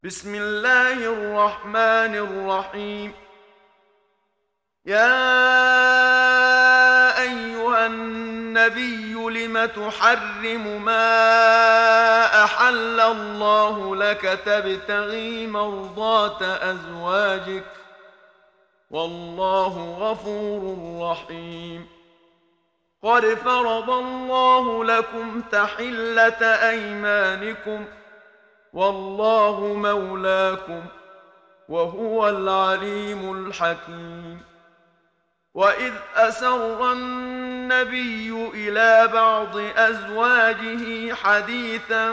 بسم الله الرحمن الرحيم. يا أيها النبي لم تحرم ما أحل الله لك تبتغي مرضات أزواجك والله غفور رحيم. قد فرض الله لكم تحلة أيمانكم والله مولاكم وهو العليم الحكيم. وإذ أسر النبي إلى بعض أزواجه حديثا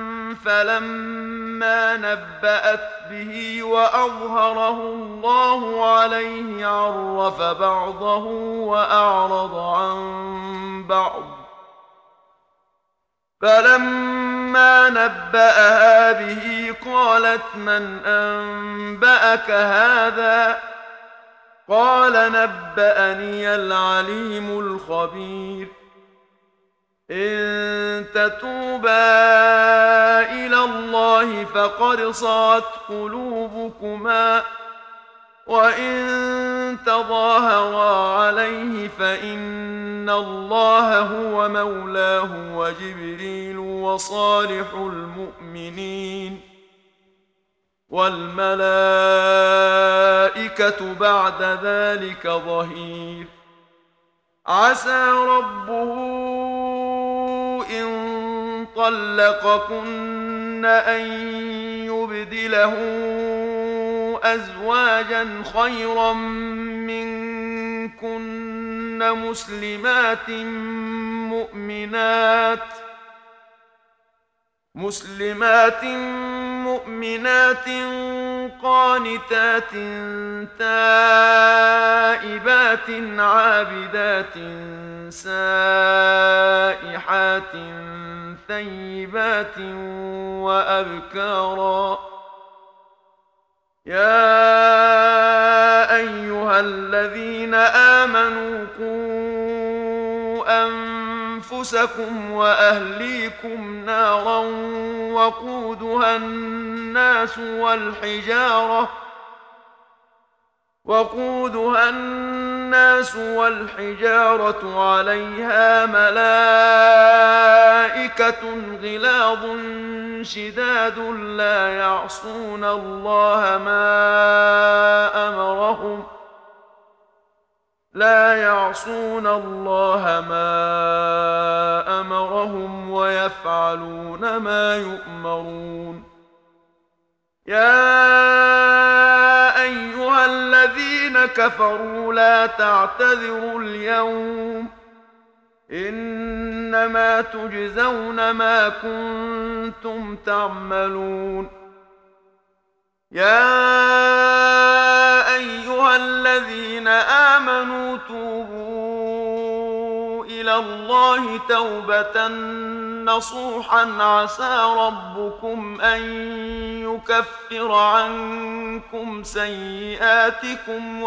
فلما نبأت به وأظهره الله عليه عرف بعضه وأعرض عن بعض. فلما نبأها به قالت من أنبأك هذا؟ قال نبأني العليم الخبير. إن تتوبا إلى الله فقد صغت قلوبكما وإن تظاهرا عليه فإن الله هو مولاه وجبريل وصالح المؤمنين والملائكة بعد ذلك ظهير. عسى ربه إن طلقكن أن يبدله أزواجا خيرا منكن مسلمات مؤمنات قانتات تائبات عابدات سائحات ثيبات وأبكارا. يا أيها الذين آمنوا قوا أنفسكم وأهليكم نارا وقودها الناس والحجارة عليها ملائكة غلاظ شداد لا يعصون الله ما أمرهم ويفعلون ما يؤمرون. يا أيها الذين كفروا لا تعتذروا اليوم إنما تجزون ما كنتم تعملون. يا أيها الذين آمنوا توبوا إلى الله توبة نصوحا عسى ربكم أن يكفر عنكم سيئاتكم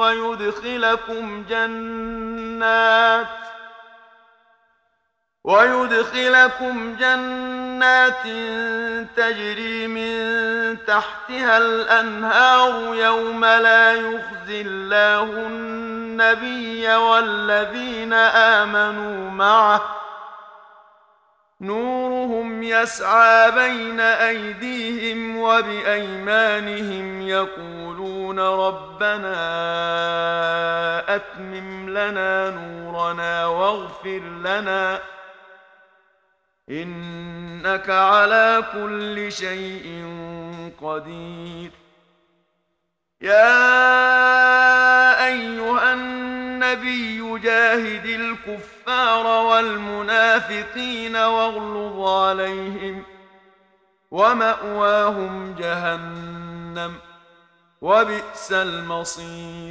ويدخلكم جنات تجري من تحتها الأنهار يوم لا يخزي الله النبي والذين آمنوا معه نورهم يسعى بين أيديهم وبأيمانهم يقولون ربنا أتمم لنا نورنا واغفر لنا إنك على كل شيء قدير. يا أيها النبي جاهد الكفار والمنافقين واغلظ عليهم ومأواهم جهنم وبئس المصير.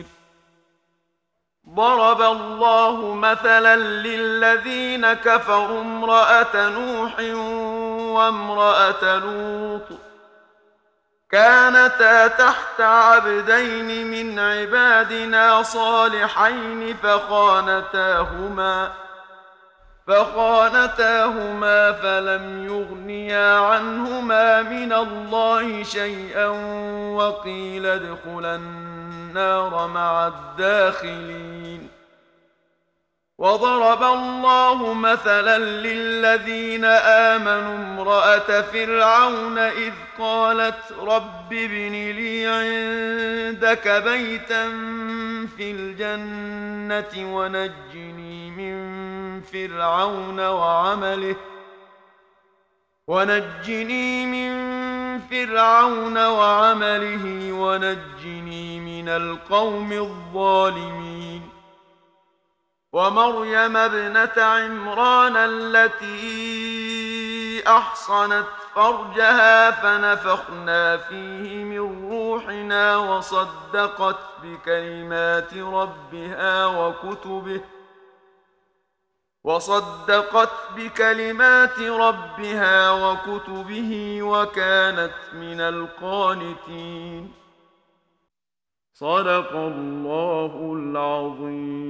ضرب الله مثلا للذين كفروا امرأة نوح وامرأة لوط كانتا تحت عبدين من عبادنا صالحين فخانتاهما فلم يغنيا عنهما من الله شيئا وقيل ادخلا النار مع الداخلين. وضرب الله مثلا للذين آمنوا امرأة فرعون إذ قالت رب ابن لي عندك بيتا في الجنة ونجني من فرعون وعمله ونجني من القوم الظالمين. ومريم ابنة عمران التي أحصنت فرجها فنفخنا فيه من روحنا وصدقت بكلمات ربها وكتبه وكانت من القانتين. صدق الله العظيم.